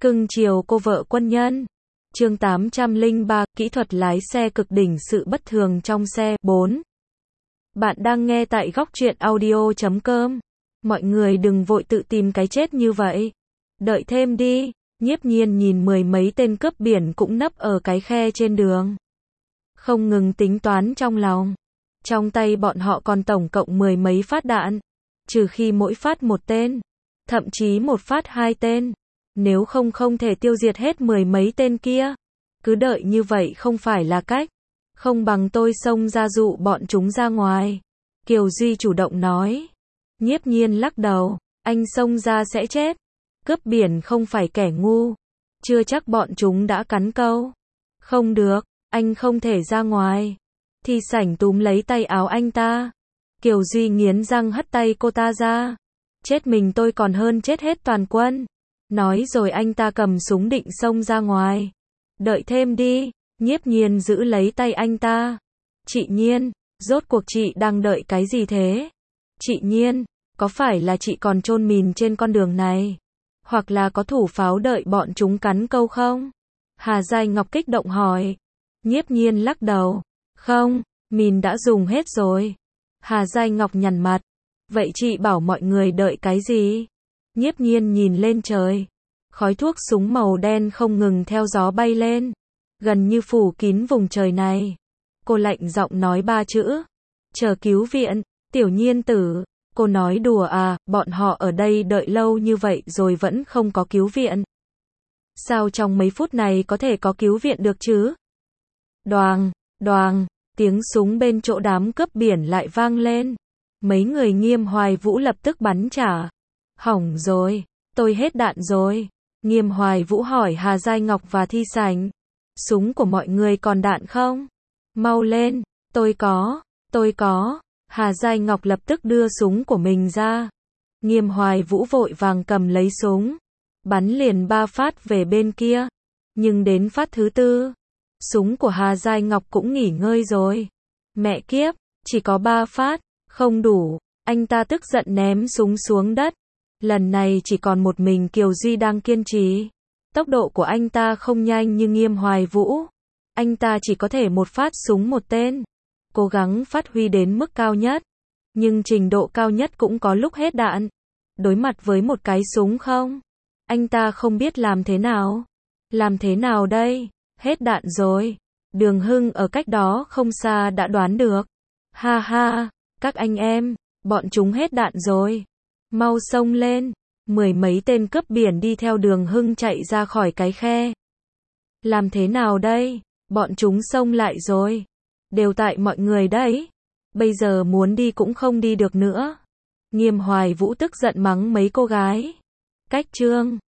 Cưng chiều cô vợ quân nhân. Chương 803, kỹ thuật lái xe cực đỉnh, sự bất thường trong xe. 4. Bạn đang nghe tại góc truyện audio.com. Mọi người đừng vội tự tìm cái chết như vậy. Đợi thêm đi. Nhiếp Nhiên nhìn mười mấy tên cướp biển cũng nấp ở cái khe trên đường. Không ngừng tính toán trong lòng. Trong tay bọn họ còn tổng cộng mười mấy phát đạn. Trừ khi mỗi phát một tên. Thậm chí một phát hai tên. Nếu không thể tiêu diệt hết mười mấy tên kia. Cứ đợi như vậy không phải là cách. Không bằng tôi xông ra dụ bọn chúng ra ngoài. Kiều Duy chủ động nói. Nhiếp Nhiên lắc đầu. Anh xông ra sẽ chết. Cướp biển không phải kẻ ngu. Chưa chắc bọn chúng đã cắn câu. Không được, anh không thể ra ngoài. Thi Sảnh túm lấy tay áo anh ta. Kiều Duy nghiến răng hất tay cô ta ra. Chết mình tôi còn hơn chết hết toàn quân. Nói rồi anh ta cầm súng định xông ra ngoài. Đợi thêm đi. Nhiếp Nhiên giữ lấy tay anh ta. Chị Nhiên, rốt cuộc chị đang đợi cái gì thế? Chị Nhiên, có phải là chị còn chôn mìn trên con đường này? Hoặc là có thủ pháo đợi bọn chúng cắn câu không? Hà Giai Ngọc kích động hỏi. Nhiếp Nhiên lắc đầu. Không, mìn đã dùng hết rồi. Hà Giai Ngọc nhăn mặt. Vậy chị bảo mọi người đợi cái gì? Nhiếp Nhiên nhìn lên trời. Khói thuốc súng màu đen không ngừng theo gió bay lên. Gần như phủ kín vùng trời này. Cô lạnh giọng nói ba chữ. Chờ cứu viện. Tiểu Nhiên tử. Cô nói đùa à, bọn họ ở đây đợi lâu như vậy rồi vẫn không có cứu viện. Sao trong mấy phút này có thể có cứu viện được chứ? Đoàng, đoàng, tiếng súng bên chỗ đám cướp biển lại vang lên. Mấy người Nghiêm Hoài Vũ lập tức bắn trả. Hỏng rồi, tôi hết đạn rồi. Nghiêm Hoài Vũ hỏi Hà Giai Ngọc và Thi Sảnh. Súng của mọi người còn đạn không? Mau lên, tôi có. Hà Giai Ngọc lập tức đưa súng của mình ra. Nghiêm Hoài Vũ vội vàng cầm lấy súng. Bắn liền 3 phát về bên kia. Nhưng đến phát thứ tư, súng của Hà Giai Ngọc cũng nghỉ ngơi rồi. Mẹ kiếp, chỉ có 3 phát, không đủ. Anh ta tức giận ném súng xuống đất. Lần này chỉ còn một mình Kiều Duy đang kiên trì. Tốc độ của anh ta không nhanh như Nghiêm Hoài Vũ. Anh ta chỉ có thể một phát súng một tên. Cố gắng phát huy đến mức cao nhất. Nhưng trình độ cao nhất cũng có lúc hết đạn. Đối mặt với một cái súng không? Anh ta không biết làm thế nào. Làm thế nào đây? Hết đạn rồi. Đường Hưng ở cách đó không xa đã đoán được. Ha ha, các anh em, bọn chúng hết đạn rồi. Mau xông lên. Mười mấy tên cướp biển đi theo Đường Hưng chạy ra khỏi cái khe. Làm thế nào đây? Bọn chúng xông lại rồi. Đều tại mọi người đấy. Bây giờ muốn đi cũng không đi được nữa. Nghiêm Hoài Vũ tức giận mắng mấy cô gái. Cách chương